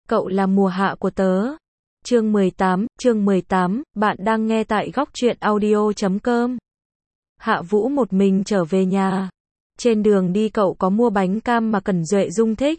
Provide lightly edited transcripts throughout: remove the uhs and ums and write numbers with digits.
Cậu là mùa hạ của tớ. Chương 18, bạn đang nghe tại góc truyện audio.com. Hạ Vũ một mình trở về nhà. Trên đường đi cậu có mua bánh cam mà Cẩn Duệ Dung thích.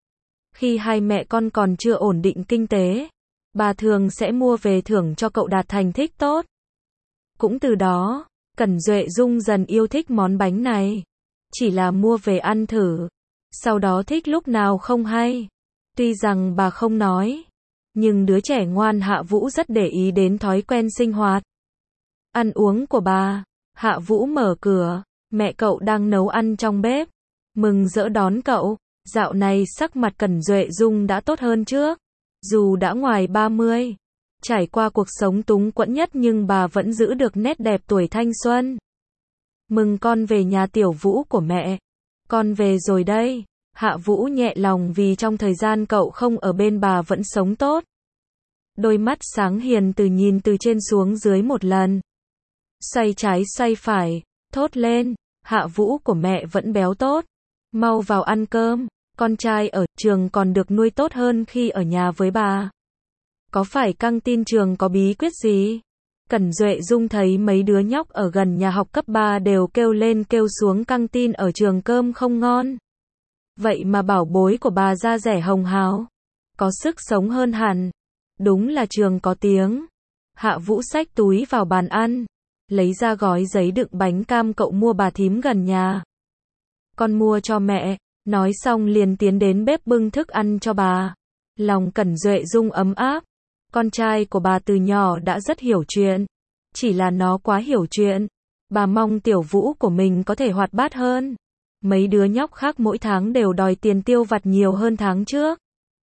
Khi hai mẹ con còn chưa ổn định kinh tế, bà thường sẽ mua về thưởng cho cậu đạt thành tích tốt. Cũng từ đó, Cẩn Duệ Dung dần yêu thích món bánh này. Chỉ là mua về ăn thử, sau đó thích lúc nào không hay. Tuy rằng bà không nói, nhưng đứa trẻ ngoan Hạ Vũ rất để ý đến thói quen sinh hoạt, ăn uống của bà. Hạ Vũ mở cửa, mẹ cậu đang nấu ăn trong bếp, mừng rỡ đón cậu. Dạo này sắc mặt Cẩn Duệ Dung đã tốt hơn trước. Dù đã ngoài 30, trải qua cuộc sống túng quẫn nhất nhưng bà vẫn giữ được nét đẹp tuổi thanh xuân. Mừng con về nhà Tiểu Vũ của mẹ. Con về rồi đây. Hạ Vũ nhẹ lòng vì trong thời gian cậu không ở bên bà vẫn sống tốt. Đôi mắt sáng hiền từ nhìn từ trên xuống dưới một lần. Xoay trái xoay phải, thốt lên, Hạ Vũ của mẹ vẫn béo tốt. Mau vào ăn cơm, con trai ở trường còn được nuôi tốt hơn khi ở nhà với bà. Có phải căng tin trường có bí quyết gì? Cẩn Duệ Dung thấy mấy đứa nhóc ở gần nhà học cấp 3 đều kêu lên kêu xuống căng tin ở trường cơm không ngon. Vậy mà bảo bối của bà da dẻ hồng hào, có sức sống hơn hẳn. Đúng là trường có tiếng. Hạ Vũ xách túi vào bàn ăn, lấy ra gói giấy đựng bánh cam cậu mua bà thím gần nhà. Con mua cho mẹ, nói xong liền tiến đến bếp bưng thức ăn cho bà. Lòng Cẩn Duệ Dung ấm áp. Con trai của bà từ nhỏ đã rất hiểu chuyện. Chỉ là nó quá hiểu chuyện. Bà mong Tiểu Vũ của mình có thể hoạt bát hơn. Mấy đứa nhóc khác mỗi tháng đều đòi tiền tiêu vặt nhiều hơn tháng trước.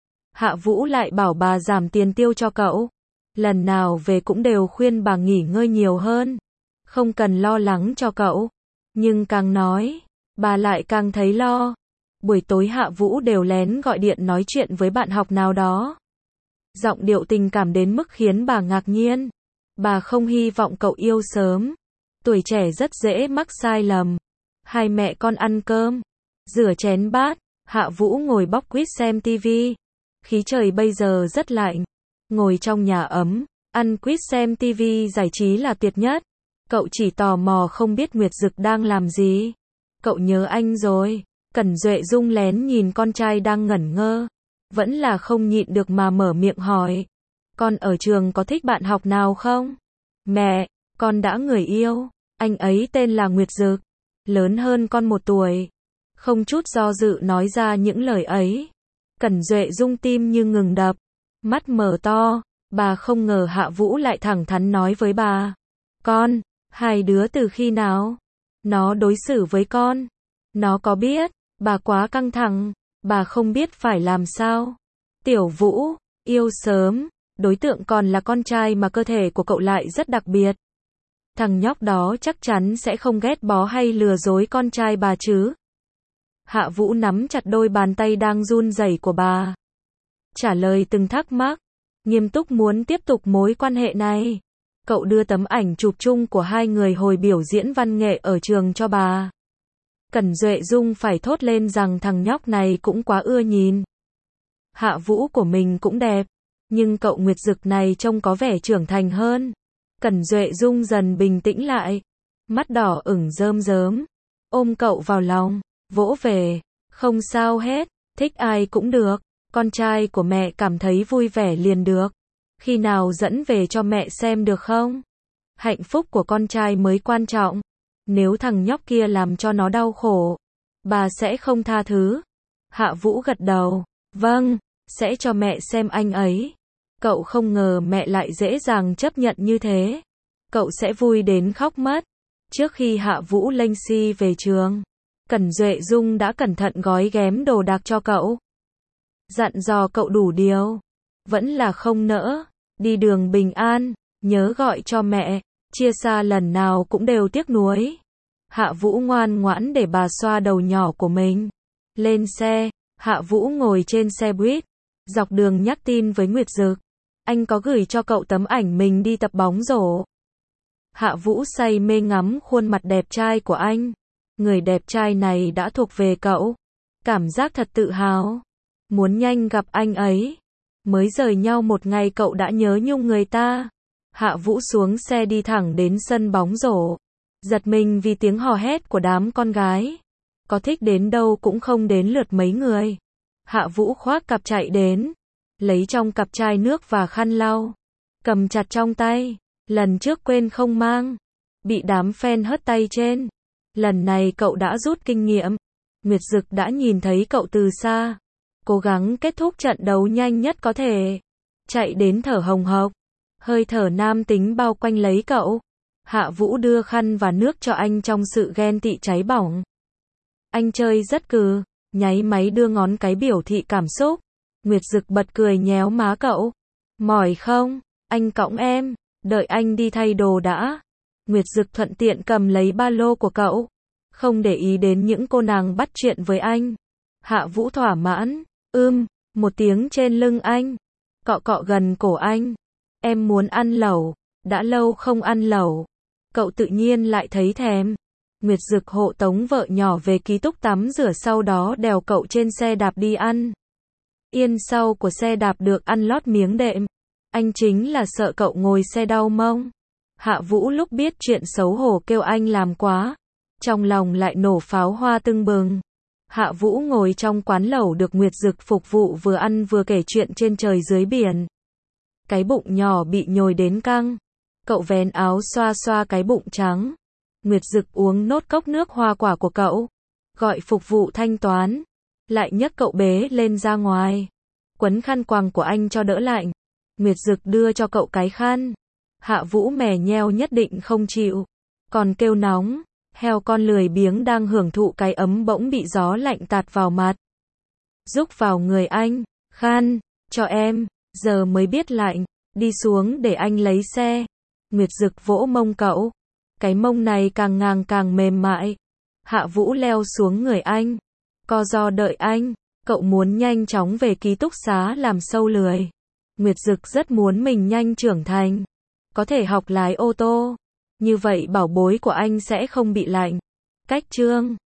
Hạ Vũ lại bảo bà giảm tiền tiêu cho cậu. Lần nào về cũng đều khuyên bà nghỉ ngơi nhiều hơn. Không cần lo lắng cho cậu. Nhưng càng nói, bà lại càng thấy lo. Buổi tối Hạ Vũ đều lén gọi điện nói chuyện với bạn học nào đó. Giọng điệu tình cảm đến mức khiến bà ngạc nhiên. Bà không hy vọng cậu yêu sớm. Tuổi trẻ rất dễ mắc sai lầm. Hai mẹ con ăn cơm, rửa chén bát, Hạ Vũ ngồi bóc quýt xem tivi. Khí trời bây giờ rất lạnh. Ngồi trong nhà ấm, ăn quýt xem tivi giải trí là tuyệt nhất. Cậu chỉ tò mò không biết Nguyệt Dực đang làm gì. Cậu nhớ anh rồi. Cẩn Duệ Dung lén nhìn con trai đang ngẩn ngơ. Vẫn là không nhịn được mà mở miệng hỏi. Con ở trường có thích bạn học nào không? Mẹ, con đã người yêu. Anh ấy tên là Nguyệt Dực. Lớn hơn con 1 tuổi. Không chút do dự nói ra những lời ấy. Cẩn Duệ Dung tim như ngừng đập. Mắt mở to. Bà không ngờ Hạ Vũ lại thẳng thắn nói với bà. Con, hai đứa từ khi nào? Nó đối xử với con. Nó có biết? Bà quá căng thẳng. Bà không biết phải làm sao. Tiểu Vũ, yêu sớm. Đối tượng còn là con trai mà cơ thể của cậu lại rất đặc biệt. Thằng nhóc đó chắc chắn sẽ không ghét bó hay lừa dối con trai bà chứ. Hạ Vũ nắm chặt đôi bàn tay đang run rẩy của bà. Trả lời từng thắc mắc. Nghiêm túc muốn tiếp tục mối quan hệ này. Cậu đưa tấm ảnh chụp chung của hai người hồi biểu diễn văn nghệ ở trường cho bà. Cẩn Duệ Dung phải thốt lên rằng thằng nhóc này cũng quá ưa nhìn. Hạ Vũ của mình cũng đẹp. Nhưng cậu Nguyệt Dực này trông có vẻ trưởng thành hơn. Cẩn Duệ Dung dần bình tĩnh lại. Mắt đỏ ửng rơm rớm. Ôm cậu vào lòng. Vỗ về. Không sao hết. Thích ai cũng được. Con trai của mẹ cảm thấy vui vẻ liền được. Khi nào dẫn về cho mẹ xem được không? Hạnh phúc của con trai mới quan trọng. Nếu thằng nhóc kia làm cho nó đau khổ, bà sẽ không tha thứ. Hạ Vũ gật đầu. Vâng, sẽ cho mẹ xem anh ấy. Cậu không ngờ mẹ lại dễ dàng chấp nhận như thế. Cậu sẽ vui đến khóc mất. Trước khi Hạ Vũ lênh xi về trường, Cẩn Duệ Dung đã cẩn thận gói ghém đồ đạc cho cậu. Dặn dò cậu đủ điều. Vẫn là không nỡ. Đi đường bình an, nhớ gọi cho mẹ. Chia xa lần nào cũng đều tiếc nuối. Hạ Vũ ngoan ngoãn để bà xoa đầu nhỏ của mình. Lên xe, Hạ Vũ ngồi trên xe buýt. Dọc đường nhắc tin với Nguyệt Dực. Anh có gửi cho cậu tấm ảnh mình đi tập bóng rổ. Hạ Vũ say mê ngắm khuôn mặt đẹp trai của anh. Người đẹp trai này đã thuộc về cậu. Cảm giác thật tự hào. Muốn nhanh gặp anh ấy. Mới rời nhau một ngày cậu đã nhớ nhung người ta. Hạ Vũ xuống xe đi thẳng đến sân bóng rổ. Giật mình vì tiếng hò hét của đám con gái. Có thích đến đâu cũng không đến lượt mấy người. Hạ Vũ khoác cặp chạy đến. Lấy trong cặp chai nước và khăn lau. Cầm chặt trong tay. Lần trước quên không mang. Bị đám fan hất tay trên. Lần này cậu đã rút kinh nghiệm. Nguyệt Dực đã nhìn thấy cậu từ xa. Cố gắng kết thúc trận đấu nhanh nhất có thể. Chạy đến thở hồng hộc. Hơi thở nam tính bao quanh lấy cậu. Hạ Vũ đưa khăn và nước cho anh trong sự ghen tị cháy bỏng. Anh chơi rất cừ. Nháy máy đưa ngón cái biểu thị cảm xúc. Nguyệt Dực bật cười nhéo má cậu. Mỏi không? Anh cõng em. Đợi anh đi thay đồ đã. Nguyệt Dực thuận tiện cầm lấy ba lô của cậu. Không để ý đến những cô nàng bắt chuyện với anh. Hạ Vũ thỏa mãn. Một tiếng trên lưng anh. Cọ cọ gần cổ anh. Em muốn ăn lẩu. Đã lâu không ăn lẩu. Cậu tự nhiên lại thấy thèm. Nguyệt Dực hộ tống vợ nhỏ về ký túc tắm rửa sau đó đèo cậu trên xe đạp đi ăn. Yên sau của xe đạp được ăn lót miếng đệm. Anh chính là sợ cậu ngồi xe đau mông. Hạ Vũ lúc biết chuyện xấu hổ kêu anh làm quá. Trong lòng lại nổ pháo hoa tưng bừng. Hạ Vũ ngồi trong quán lẩu được Nguyệt Dực phục vụ vừa ăn vừa kể chuyện trên trời dưới biển. Cái bụng nhỏ bị nhồi đến căng. Cậu vén áo xoa xoa cái bụng trắng. Nguyệt Dực uống nốt cốc nước hoa quả của cậu. Gọi phục vụ thanh toán. Lại nhấc cậu bế lên ra ngoài. Quấn khăn quàng của anh cho đỡ lạnh. Nguyệt Dực đưa cho cậu cái khăn. Hạ Vũ mè nheo nhất định không chịu. Còn kêu nóng. Heo con lười biếng đang hưởng thụ cái ấm bỗng bị gió lạnh tạt vào mặt. Rúc vào người anh. Khăn. Cho em. Giờ mới biết lạnh. Đi xuống để anh lấy xe. Nguyệt Dực vỗ mông cậu. Cái mông này càng ngang càng mềm mại. Hạ Vũ leo xuống người anh. Co ro đợi anh. Cậu muốn nhanh chóng về ký túc xá làm sâu lười. Nguyệt Dực rất muốn mình nhanh trưởng thành. Có thể học lái ô tô. Như vậy bảo bối của anh sẽ không bị lạnh. Cách chương